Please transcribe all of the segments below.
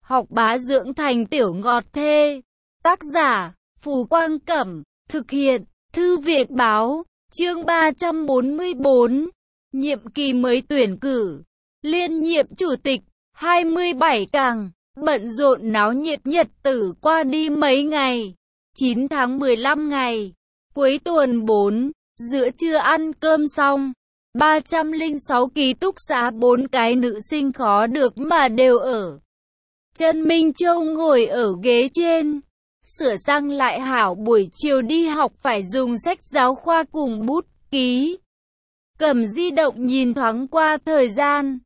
Học bá dưỡng thành tiểu ngọt thê. Tác giả, Phù Quang Cẩm. Thực hiện, Thư viện Báo. Chương 344. Nhiệm kỳ mới tuyển cử. Liên nhiệm chủ tịch. 27 càng. Bận rộn náo nhiệt nhật tử qua đi mấy ngày. 9 tháng 15 ngày. Cuối tuần 4. Giữa trưa ăn cơm xong. 306 ký túc xá 4 cái nữ sinh khó được mà đều ở. Trần Minh Châu ngồi ở ghế trên. Sửa sang lại hảo buổi chiều đi học phải dùng sách giáo khoa cùng bút ký. Cầm di động nhìn thoáng qua thời gian.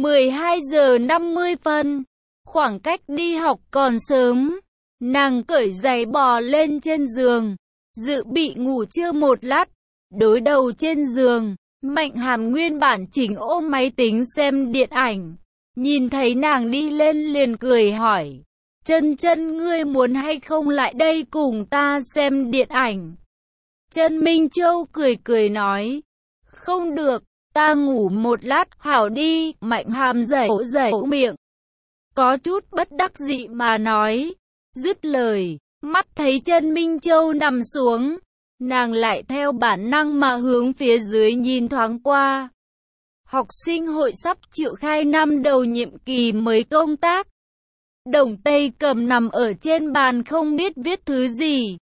12 giờ 50 phân. Khoảng cách đi học còn sớm. Nàng cởi giày bò lên trên giường. Dự bị ngủ trưa một lát. Đối đầu trên giường. Mạnh Hàm nguyên bản chỉnh ôm máy tính xem điện ảnh. Nhìn thấy nàng đi lên liền cười hỏi. Chân ngươi muốn hay không lại đây cùng ta xem điện ảnh? Trần Minh Châu cười nói. Không được, ta ngủ một lát, hảo đi. Mạnh Hàm dẩy miệng. Có chút bất đắc dĩ mà nói. Dứt lời, mắt thấy Trần Minh Châu nằm xuống. Nàng lại theo bản năng mà hướng phía dưới nhìn thoáng qua. Học sinh hội sắp triệu khai năm đầu nhiệm kỳ mới công tác. Đồng Tây Cầm nằm ở trên bàn không biết viết thứ gì.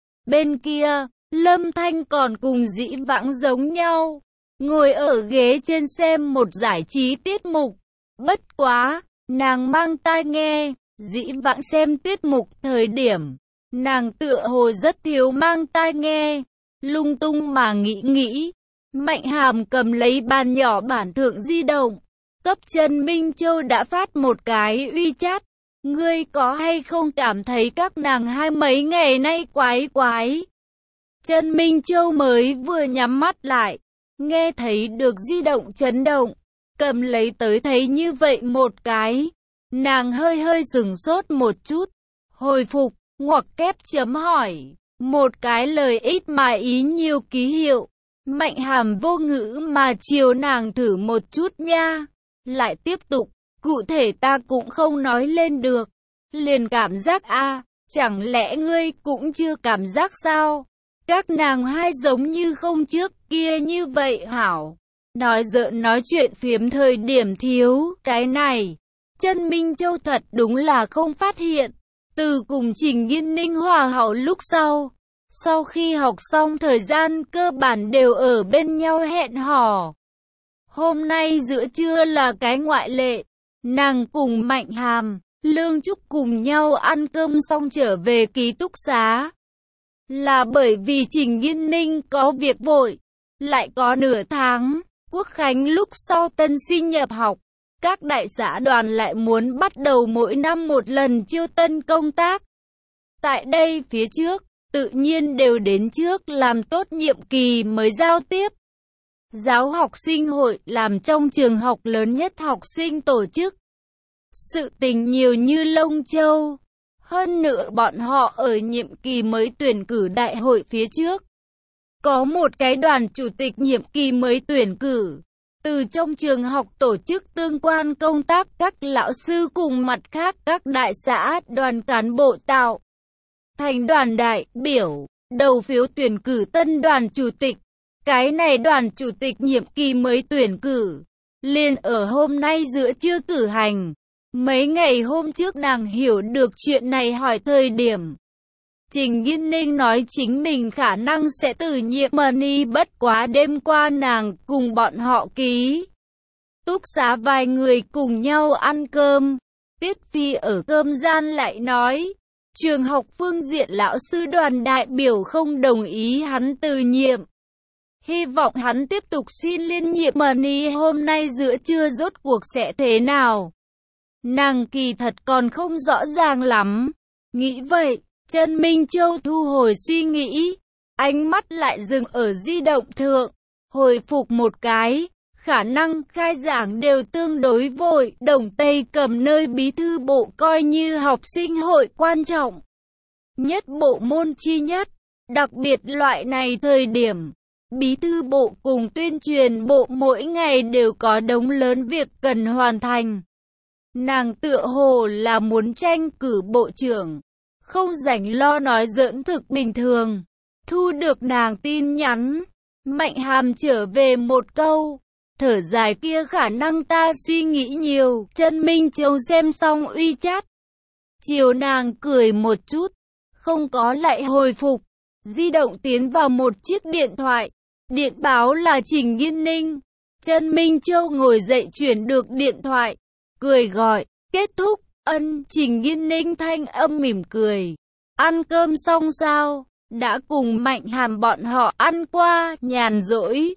Bên kia, Lâm Thanh còn cùng Dĩ Vãng giống nhau. Ngồi ở ghế trên xem một giải trí tiết mục. Bất quá, nàng mang tai nghe. Dĩ Vãng xem tiết mục thời điểm. Nàng tựa hồ rất thiếu mang tai nghe. Lung tung mà nghĩ. Mạnh Hàm cầm lấy bàn nhỏ bản thượng di động. Cấp Trần Minh Châu đã phát một cái WeChat. Ngươi có hay không cảm thấy các nàng hai mấy ngày nay quái? Trần Minh Châu mới vừa nhắm mắt lại. Nghe thấy được di động chấn động. Cầm lấy tới thấy như vậy một cái. Nàng hơi sửng sốt một chút. Hồi phục, ngoặc kép chấm hỏi. Một cái lời ít mà ý nhiều ký hiệu. Mạnh Hàm vô ngữ mà chiều nàng thử một chút nha. Lại tiếp tục, cụ thể ta cũng không nói lên được. Liền cảm giác chẳng lẽ ngươi cũng chưa cảm giác sao? Các nàng hai giống như không trước kia như vậy hảo. Nói giỡn nói chuyện phiếm thời điểm thiếu cái này. Trần Minh Châu thật đúng là không phát hiện. Từ cùng Trình Nghiên Ninh hòa hảo lúc sau khi học xong thời gian cơ bản đều ở bên nhau hẹn hò. Hôm nay giữa trưa là cái ngoại lệ. Nàng cùng Mạnh Hàm, Lương Trúc cùng nhau ăn cơm xong trở về ký túc xá. Là bởi vì Trình Nghiên Ninh có việc vội. Lại có nửa tháng, Quốc khánh lúc sau tân sinh nhập học. Các đại xã đoàn lại muốn bắt đầu mỗi năm một lần chiêu tân công tác. Tại đây phía trước, tự nhiên đều đến trước làm tốt nhiệm kỳ mới giao tiếp. Giáo học sinh hội làm trong trường học lớn nhất học sinh tổ chức. Sự tình nhiều như lông châu. Hơn nữa bọn họ ở nhiệm kỳ mới tuyển cử đại hội phía trước. Có một cái đoàn chủ tịch nhiệm kỳ mới tuyển cử. Từ trong trường học tổ chức tương quan công tác các lão sư cùng mặt khác các đại xã đoàn cán bộ tạo thành đoàn đại biểu, đầu phiếu tuyển cử tân đoàn chủ tịch. Cái này đoàn chủ tịch nhiệm kỳ mới tuyển cử, liền ở hôm nay giữa trưa cử hành. Mấy ngày hôm trước nàng hiểu được chuyện này hỏi thời điểm. Trình Nghiên Ninh nói chính mình khả năng sẽ từ nhiệm Money, bất quá đêm qua nàng cùng bọn họ ký túc xá vài người cùng nhau ăn cơm. Tiết Phi ở cơm gian lại nói, trường học phương diện lão sư đoàn đại biểu không đồng ý hắn từ nhiệm. Hy vọng hắn tiếp tục xin liên nhiệm Money, hôm nay giữa trưa rốt cuộc sẽ thế nào. Nàng kỳ thật còn không rõ ràng lắm. Nghĩ vậy, Trần Minh Châu thu hồi suy nghĩ, ánh mắt lại dừng ở di động thượng, hồi phục một cái, khả năng khai giảng đều tương đối vội. Đồng Tây Cầm nơi bí thư bộ coi như học sinh hội quan trọng nhất bộ môn chi nhất, đặc biệt loại này thời điểm, bí thư bộ cùng tuyên truyền bộ mỗi ngày đều có đống lớn việc cần hoàn thành. Nàng tựa hồ là muốn tranh cử bộ trưởng, không rảnh lo nói giỡn thực bình thường. Thu được nàng tin nhắn, Mạnh Hàm trở về một câu, thở dài kia khả năng ta suy nghĩ nhiều. Chân Minh Châu xem xong WeChat, chiều nàng cười một chút, không có lại hồi phục. Di động tiến vào một chiếc điện thoại, điện báo là Trình Nghiên Ninh. Chân Minh Châu ngồi dậy chuyển được điện thoại, cười gọi, kết thúc. Trình Nghiên Ninh thanh âm mỉm cười. Ăn cơm xong sao? Đã cùng Mạnh Hàm bọn họ ăn qua, nhàn rỗi.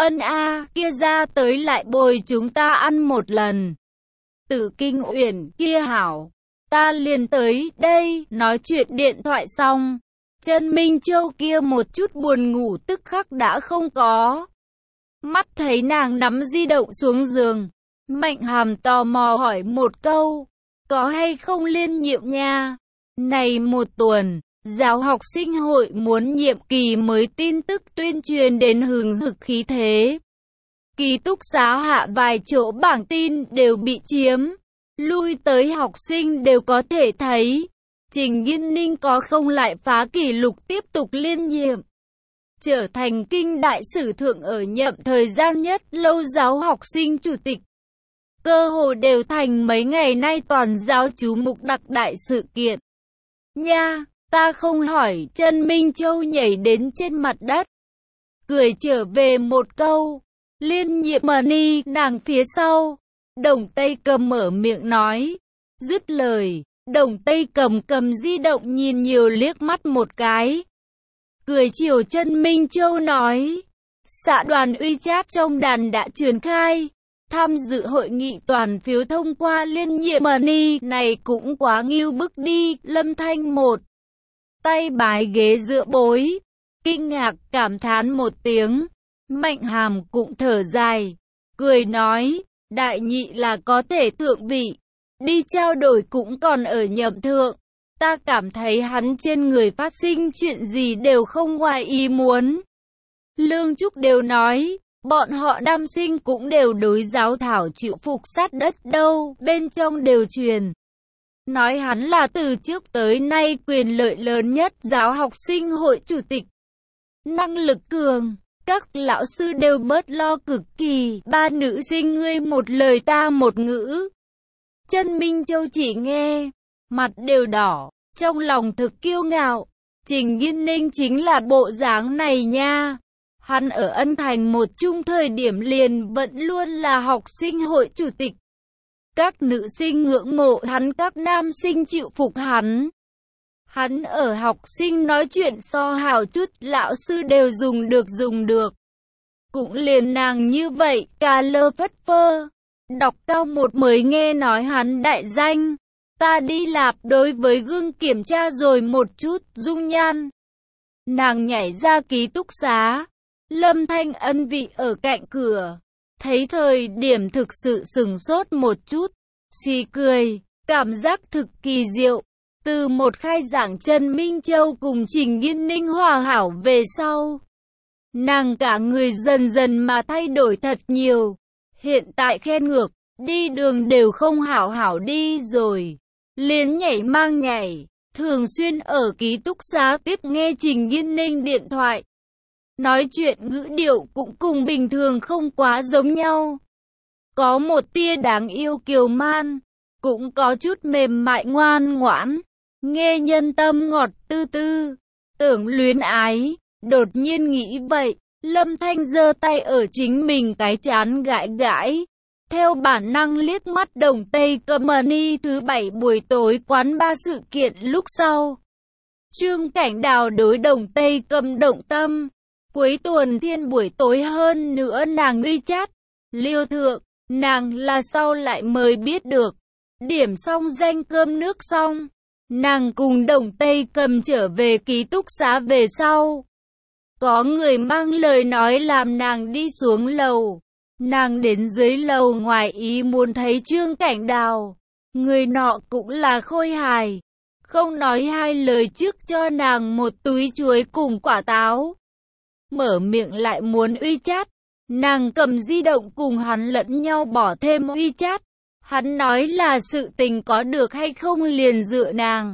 Kia ra tới lại bồi chúng ta ăn một lần. Tử Kinh Uyển kia hảo, ta liền tới đây. Nói chuyện điện thoại xong, Chân Minh Châu kia một chút buồn ngủ tức khắc đã không có. Mắt thấy nàng nắm di động xuống giường, Mạnh Hàm tò mò hỏi một câu, có hay không liên nhiệm nha? Này một tuần, giáo học sinh hội muốn nhiệm kỳ mới tin tức tuyên truyền đến hừng hực khí thế. Ký túc xá hạ vài chỗ bảng tin đều bị chiếm, lui tới học sinh đều có thể thấy. Trình Nghiên Ninh có không lại phá kỷ lục tiếp tục liên nhiệm, trở thành kinh đại sử thượng ở nhậm thời gian nhất lâu giáo học sinh chủ tịch. Cơ hồ đều thành mấy ngày nay toàn giáo chú mục đặc đại sự kiện. Nha, ta không hỏi. Chân Minh Châu nhảy đến trên mặt đất, cười trở về một câu, liên nhiệm money. Nàng phía sau, Đồng Tây Cầm mở miệng nói, dứt lời, Đồng Tây cầm di động nhìn nhiều liếc mắt một cái, cười chiều Chân Minh Châu nói, xã đoàn WeChat trong đàn đã truyền khai, tham dự hội nghị toàn phiếu thông qua liên nhiệm money này cũng quá ngưu bức đi. Lâm Thanh một tay bái ghế dựa bối, kinh ngạc cảm thán một tiếng. Mạnh Hàm cũng thở dài, cười nói, đại nhị là có thể thượng vị, đi trao đổi cũng còn ở nhậm thượng. Ta cảm thấy hắn trên người phát sinh chuyện gì đều không ngoài ý muốn. Lương Trúc đều nói, bọn họ đam sinh cũng đều đối giáo thảo chịu phục sát đất đâu, bên trong đều truyền nói hắn là từ trước tới nay quyền lợi lớn nhất giáo học sinh hội chủ tịch. Năng lực cường, các lão sư đều bớt lo cực kỳ. Ba nữ sinh ngươi một lời ta một ngữ. Chân Minh Châu chỉ nghe, mặt đều đỏ, trong lòng thực kiêu ngạo. Trình Nghiên Ninh chính là bộ dáng này nha. Hắn ở Ân Thành một chung thời điểm liền vẫn luôn là học sinh hội chủ tịch. Các nữ sinh ngưỡng mộ hắn, các nam sinh chịu phục hắn. Hắn ở học sinh nói chuyện so hào chút, lão sư đều dùng được. Cũng liền nàng như vậy, cà lơ phất phơ. Đọc cao một mới nghe nói hắn đại danh. Ta đi lạp, đối với gương kiểm tra rồi một chút, dung nhan. Nàng nhảy ra ký túc xá. Lâm Thanh Ân vị ở cạnh cửa, thấy thời điểm thực sự sửng sốt một chút, xì cười, cảm giác thực kỳ diệu. Từ một khai giảng Chân Minh Châu cùng Trình Nghiên Ninh hòa hảo về sau, nàng cả người dần dần mà thay đổi thật nhiều. Hiện tại khen ngược, đi đường đều không hảo đi rồi, liền nhảy mang nhảy, thường xuyên ở ký túc xá tiếp nghe Trình Nghiên Ninh điện thoại. Nói chuyện ngữ điệu cũng cùng bình thường không quá giống nhau. Có một tia đáng yêu kiều man, cũng có chút mềm mại ngoan ngoãn, nghe nhân tâm ngọt tư tư, tưởng luyến ái. Đột nhiên nghĩ vậy, Lâm Thanh giơ tay ở chính mình cái trán gãi gãi. Theo bản năng liếc mắt Đồng Tây Cầm money thứ 7 buổi tối quán ba sự kiện lúc sau. Trương Cảnh Đào đối Đồng Tây Cầm động tâm. Cuối tuần thiên buổi tối hơn nữa nàng WeChat liêu thượng, nàng là sau lại mới biết được. Điểm xong danh cơm nước xong, nàng cùng Đồng Tây Cầm trở về ký túc xá về sau. Có người mang lời nói làm nàng đi xuống lầu. Nàng đến dưới lầu ngoài ý muốn thấy Trương Cảnh Đào. Người nọ cũng là khôi hài, không nói hai lời trước cho nàng một túi chuối cùng quả táo. Mở miệng lại muốn WeChat, nàng cầm di động cùng hắn lẫn nhau bỏ thêm WeChat. Hắn nói là sự tình có được hay không liền dựa nàng.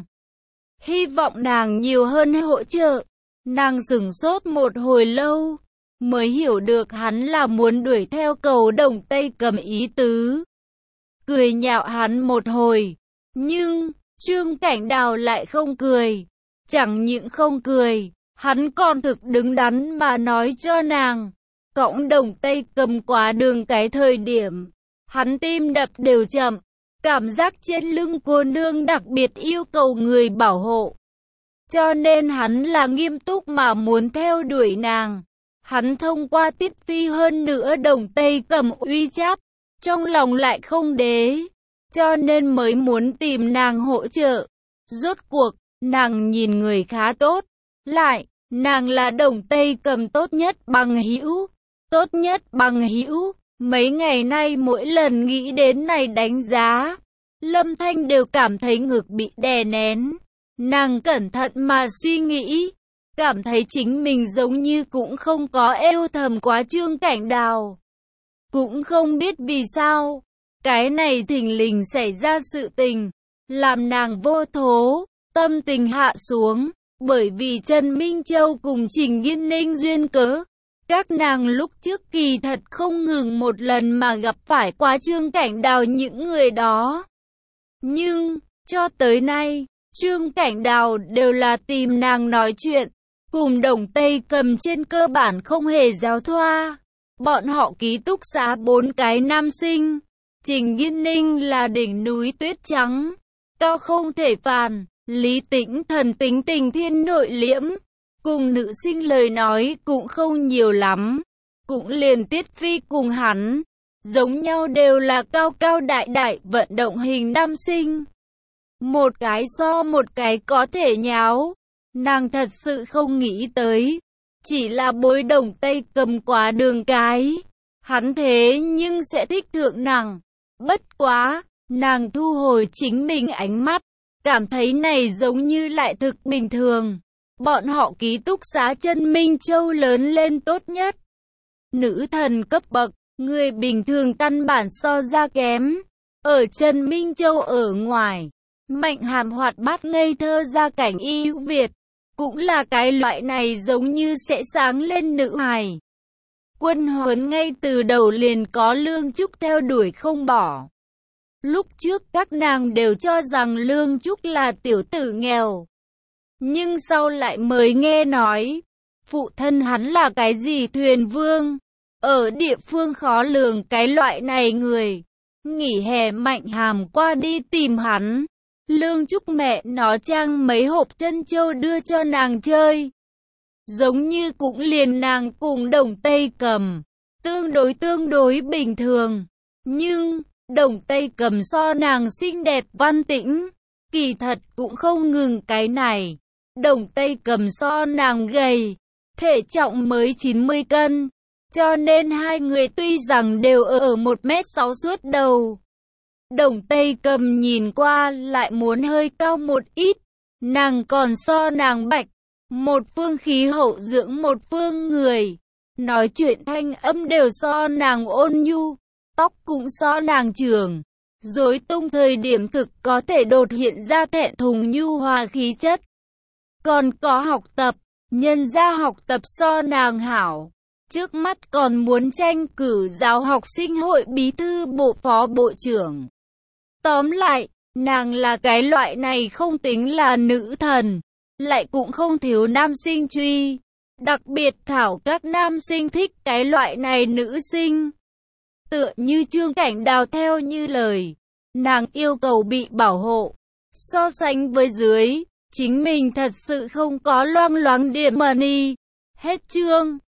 Hy vọng nàng nhiều hơn hỗ trợ. Nàng sửng sốt một hồi lâu, mới hiểu được hắn là muốn đuổi theo cầu Đồng Tây Cầm ý tứ. Cười nhạo hắn một hồi, nhưng Trương Cảnh Đào lại không cười. Chẳng những không cười, hắn còn thực đứng đắn mà nói cho nàng. Cõng Đồng Tây Cầm qua đường cái thời điểm, hắn tim đập đều chậm, cảm giác trên lưng cô nương đặc biệt yêu cầu người bảo hộ. Cho nên hắn là nghiêm túc mà muốn theo đuổi nàng. Hắn thông qua Tiết Phi hơn nữa Đồng Tây Cầm uy cháp, trong lòng lại không đế, cho nên mới muốn tìm nàng hỗ trợ. Rốt cuộc, nàng nhìn người khá tốt, lại, nàng là Đồng Tây Cầm tốt nhất bằng hữu. Tốt nhất bằng hữu, mấy ngày nay mỗi lần nghĩ đến này đánh giá, Lâm Thanh đều cảm thấy ngực bị đè nén. Nàng cẩn thận mà suy nghĩ, cảm thấy chính mình giống như cũng không có yêu thầm quá Trương Cảnh Đào. Cũng không biết vì sao, cái này thình lình xảy ra sự tình, làm nàng vô thố, tâm tình hạ xuống, bởi vì Trần Minh Châu cùng Trình Nghiên Ninh duyên cớ. Các nàng lúc trước kỳ thật không ngừng một lần mà gặp phải qua Trương Cảnh Đào những người đó. Nhưng, cho tới nay, Trương Cảnh Đào đều là tìm nàng nói chuyện, cùng Đồng Tây Cầm trên cơ bản không hề giao thoa. Bọn họ ký túc xá 4 cái nam sinh, Trình Nghiên Ninh là đỉnh núi tuyết trắng, cao không thể phàn, Lý Tĩnh Thần tính tình thiên nội liễm, cùng nữ sinh lời nói cũng không nhiều lắm, cũng liền Tiết Phi cùng hắn, giống nhau đều là cao cao đại đại vận động hình nam sinh. Một cái so một cái có thể nháo, nàng thật sự không nghĩ tới, chỉ là bối Đồng Tây Cầm quá đường cái, hắn thế nhưng sẽ thích thượng nàng. Bất quá, nàng thu hồi chính mình ánh mắt, cảm thấy này giống như lại thực bình thường. Bọn họ ký túc xá Trần Minh Châu lớn lên tốt nhất. Nữ thần cấp bậc, người bình thường căn bản so ra kém. Ở Trần Minh Châu ở ngoài, Mạnh Hàm hoạt bát ngây thơ gia cảnh ưu việt, cũng là cái loại này giống như sẽ sáng lên nữ hài. Quân Huấn ngay từ đầu liền có Lương Trúc theo đuổi không bỏ. Lúc trước các nàng đều cho rằng Lương Trúc là tiểu tử nghèo. Nhưng sau lại mới nghe nói, phụ thân hắn là cái gì thuyền vương, ở địa phương khó lường cái loại này người. Nghỉ hè Mạnh Hàm qua đi tìm hắn, Lương Trúc mẹ nó trang mấy hộp trân châu đưa cho nàng chơi. Giống như cũng liền nàng cùng Đồng Tây Cầm, tương đối bình thường. Nhưng, Đồng Tây Cầm so nàng xinh đẹp văn tĩnh, kỳ thật cũng không ngừng cái này. Đồng Tây Cầm so nàng gầy, thể trọng mới 90 cân, cho nên hai người tuy rằng đều ở 1m6 suốt đầu. Đồng Tây Cầm nhìn qua lại muốn hơi cao một ít, nàng còn so nàng bạch, một phương khí hậu dưỡng một phương người, nói chuyện thanh âm đều so nàng ôn nhu, tóc cũng so nàng trường, rối tung thời điểm thực có thể đột hiện ra thẹn thùng nhu hòa khí chất. Còn có học tập, nhân ra học tập so nàng hảo, trước mắt còn muốn tranh cử giáo học sinh hội bí thư bộ phó bộ trưởng. Tóm lại, nàng là cái loại này không tính là nữ thần, lại cũng không thiếu nam sinh truy. Đặc biệt thảo các nam sinh thích cái loại này nữ sinh. Tựa như Trương Cảnh Đào theo như lời, nàng yêu cầu bị bảo hộ. So sánh với dưới, chính mình thật sự không có loang loáng điểm money. Hết chương.